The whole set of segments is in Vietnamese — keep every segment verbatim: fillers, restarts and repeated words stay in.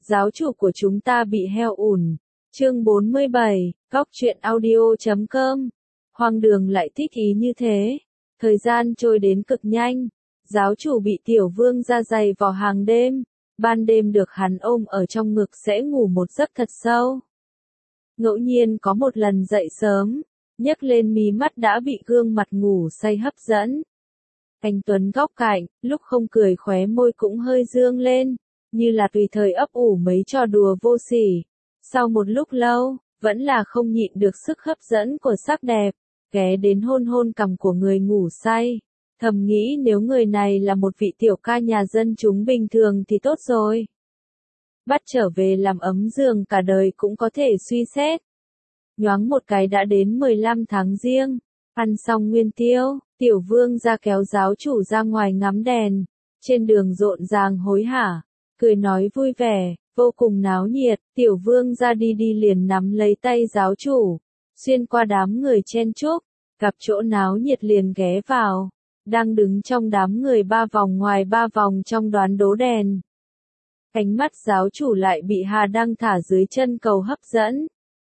giáo chủ của chúng ta bị heo ủn. Chương bốn mươi bảy, góc truyện audio chấm com. Hoang Đường lại thích ý như thế. Thời gian trôi đến cực nhanh. Giáo chủ bị tiểu vương ra giày vào hàng đêm. Ban đêm được hắn ôm ở trong ngực sẽ ngủ một giấc thật sâu. Ngẫu nhiên có một lần dậy sớm, nhấc lên mí mắt đã bị gương mặt ngủ say hấp dẫn. Anh Tuấn góc cạnh, lúc không cười khóe môi cũng hơi dương lên, như là tùy thời ấp ủ mấy trò đùa vô sỉ. Sau một lúc lâu, vẫn là không nhịn được sức hấp dẫn của sắc đẹp, ghé đến hôn hôn cằm của người ngủ say. Thầm nghĩ nếu người này là một vị tiểu ca nhà dân chúng bình thường thì tốt rồi. Bắt trở về làm ấm giường cả đời cũng có thể suy xét. Nhoáng một cái đã đến mười lăm tháng Giêng, ăn xong nguyên tiêu, tiểu vương ra kéo giáo chủ ra ngoài ngắm đèn. Trên đường rộn ràng hối hả, cười nói vui vẻ, vô cùng náo nhiệt. Tiểu vương ra đi đi liền nắm lấy tay giáo chủ, xuyên qua đám người chen chúc, gặp chỗ náo nhiệt liền ghé vào. Đang đứng trong đám người ba vòng ngoài ba vòng trong đoán đố đèn. Ánh mắt giáo chủ lại bị Hà Đăng thả dưới chân cầu hấp dẫn.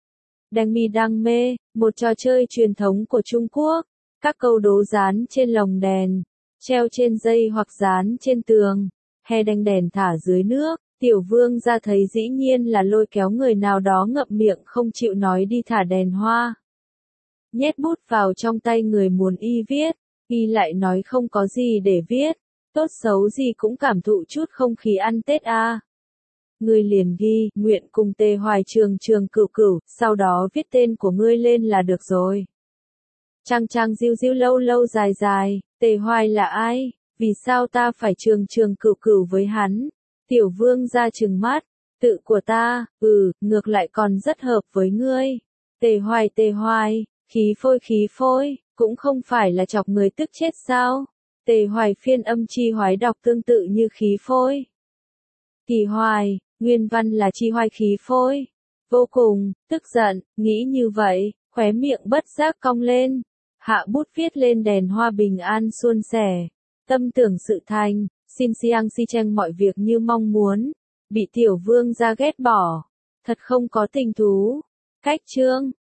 Đăng mi đăng mê, một trò chơi truyền thống của Trung Quốc. Các câu đố dán trên lồng đèn, treo trên dây hoặc dán trên tường, hay đanh đèn thả dưới nước. Tiểu vương ra thấy dĩ nhiên là lôi kéo người nào đó ngậm miệng không chịu nói đi thả đèn hoa. Nhét bút vào trong tay người muốn y viết, y lại nói không có gì để viết, tốt xấu gì cũng cảm thụ chút không khí ăn Tết a. Ngươi liền ghi, nguyện cùng Tề Hoài trường trường cửu cửu, sau đó viết tên của ngươi lên là được rồi. Trăng trăng diêu diêu lâu lâu dài dài, Tề Hoài là ai, vì sao ta phải trường trường cửu cửu với hắn? Tiểu vương ra trừng mắt, tự của ta, ừ, ngược lại còn rất hợp với ngươi. Tề Hoài Tề Hoài, khí phôi khí phôi, cũng không phải là chọc người tức chết sao? Tề Hoài phiên âm chi hoái đọc tương tự như khí phôi. Kỳ hoài, nguyên văn là chi hoài khí phôi. Vô cùng, tức giận, nghĩ như vậy, khóe miệng bất giác cong lên. Hạ bút viết lên đèn hoa bình an suôn sẻ. Tâm tưởng sự thành, xin siang si tranh mọi việc như mong muốn. Bị tiểu vương ra ghét bỏ. Thật không có tình thú. Cách chương,